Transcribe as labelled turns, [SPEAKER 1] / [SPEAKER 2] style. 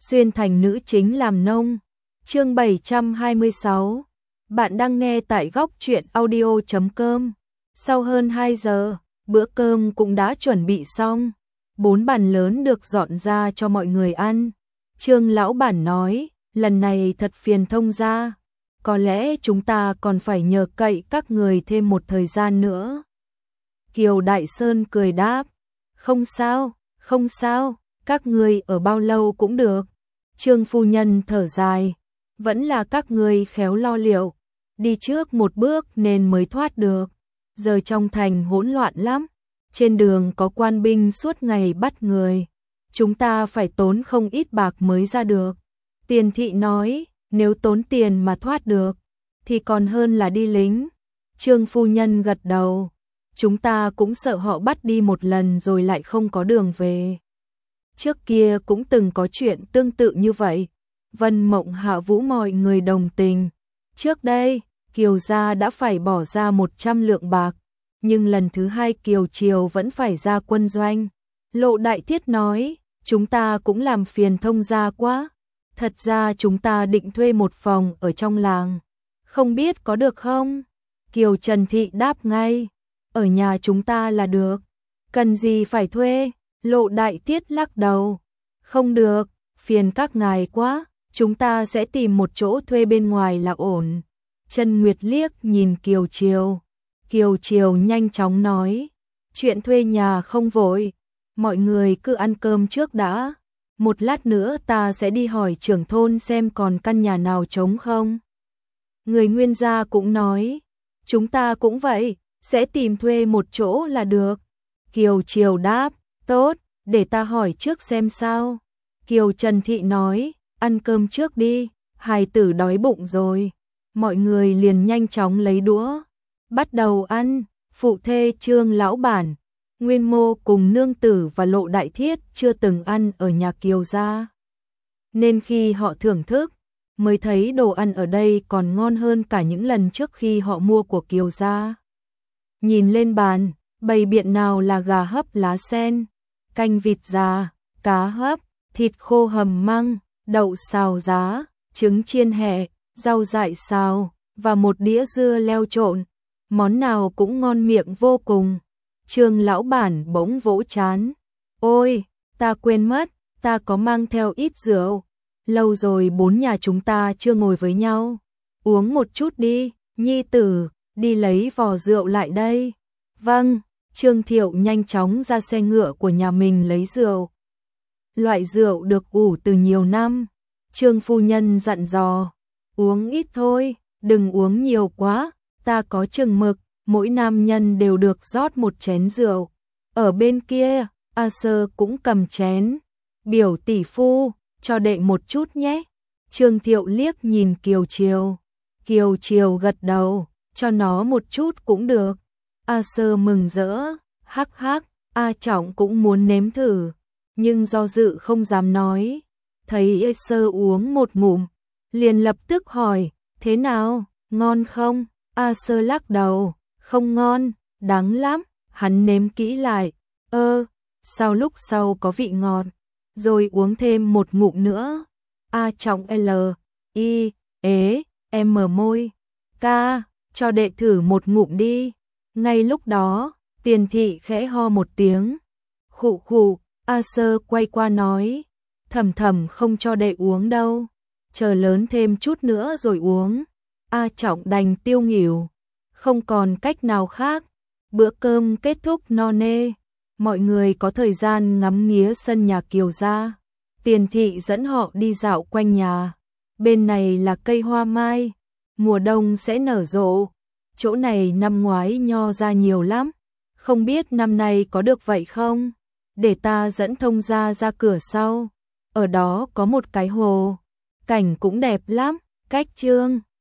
[SPEAKER 1] xuyên thành nữ chính làm nông. Chương 726. Bạn đang nghe tại góc truyện audio.com. Sau hơn 2 giờ, bữa cơm cũng đã chuẩn bị xong. 4 bàn lớn được dọn ra cho mọi người ăn. Trương lão bản nói, lần này thật phiền Thông gia. Có lẽ chúng ta còn phải nhờ cậy các người thêm một thời gian nữa. Kiều Đại Sơn cười đáp, không sao, các người ở bao lâu cũng được. Trương phu nhân thở dài, vẫn là các người khéo lo liệu, đi trước một bước nên mới thoát được. Giờ trong thành hỗn loạn lắm, trên đường có quan binh suốt ngày bắt người, chúng ta phải tốn không ít bạc mới ra được. Tiền thị nói, nếu tốn tiền mà thoát được, thì còn hơn là đi lính. Trương phu nhân gật đầu, chúng ta cũng sợ họ bắt đi một lần rồi lại không có đường về. Trước kia cũng từng có chuyện tương tự như vậy. Vân Mộng Hạ Vũ mọi người đồng tình. Trước đây, Kiều gia đã phải bỏ ra 100 lượng bạc, nhưng lần thứ hai Kiều Triều vẫn phải ra quân doanh. Lộ Đại Thiết nói, chúng ta cũng làm phiền Thông gia quá. Thật ra chúng ta định thuê một phòng ở trong làng, không biết có được không? Kiều Trần Thị đáp ngay, ở nhà chúng ta là được, cần gì phải thuê? Lộ Đại Tiết lắc đầu, không được, phiền các ngài quá, chúng ta sẽ tìm một chỗ thuê bên ngoài là ổn. Trần Nguyệt liếc nhìn Kiều Triều, Kiều Triều nhanh chóng nói, chuyện thuê nhà không vội, mọi người cứ ăn cơm trước đã, một lát nữa ta sẽ đi hỏi trưởng thôn xem còn căn nhà nào trống không. Người Nguyên gia cũng nói, chúng ta cũng vậy, sẽ tìm thuê một chỗ là được. Kiều Triều đáp, tốt, để ta hỏi trước xem sao. Kiều Trần Thị nói, ăn cơm trước đi, hài tử đói bụng rồi. Mọi người liền nhanh chóng lấy đũa, bắt đầu ăn. Phụ thê Trương lão bản, Nguyên Mô cùng nương tử và Lộ Đại Thiết chưa từng ăn ở nhà Kiều gia, nên khi họ thưởng thức, mới thấy đồ ăn ở đây còn ngon hơn cả những lần trước khi họ mua của Kiều gia. Nhìn lên bàn, bày biện nào là gà hấp lá sen, canh vịt già, cá hấp, thịt khô hầm măng, đậu xào giá, trứng chiên hẹ, rau dại xào và một đĩa dưa leo trộn, món nào cũng ngon miệng vô cùng. Trương lão bản bỗng vỗ trán, ôi, ta quên mất, ta có mang theo ít rượu, lâu rồi 4 nhà chúng ta chưa ngồi với nhau, uống một chút đi, nhi tử, đi lấy vò rượu lại đây. Vâng. Trương Thiệu nhanh chóng ra xe ngựa của nhà mình lấy rượu. Loại rượu được ủ từ nhiều năm. Trương phu nhân dặn dò, uống ít thôi, đừng uống nhiều quá, ta có chừng mực, mỗi nam nhân đều được rót một chén rượu. Ở bên kia, A Sơ cũng cầm chén. Biểu tỷ phu, cho đệ một chút nhé. Trương Thiệu liếc nhìn Kiều Triều. Kiều Triều gật đầu, cho nó một chút cũng được. A Sơ mừng rỡ, hắc hắc, A Trọng cũng muốn nếm thử, nhưng do dự không dám nói. Thấy A Sơ uống một ngụm, liền lập tức hỏi, thế nào, ngon không? A Sơ lắc đầu, không ngon, đắng lắm. Hắn nếm kỹ lại, sao lúc sau có vị ngọt, rồi uống thêm một ngụm nữa. A Trọng mở môi, ca, cho đệ thử một ngụm đi. Ngay lúc đó, Tiền Thị khẽ ho một tiếng. Khụ khụ, A Sơ quay qua nói, Thầm Thầm không cho đệ uống đâu, chờ lớn thêm chút nữa rồi uống. A Trọng đành tiêu nghỉu, không còn cách nào khác. Bữa cơm kết thúc no nê, mọi người có thời gian ngắm nghía sân nhà Kiều gia. Tiền Thị dẫn họ đi dạo quanh nhà. Bên này là cây hoa mai, mùa đông sẽ nở rộ. Chỗ này năm ngoái nho ra nhiều lắm, không biết năm nay có được vậy không? Để ta dẫn Thông gia ra cửa sau, ở đó có một cái hồ, cảnh cũng đẹp lắm. Cách Trương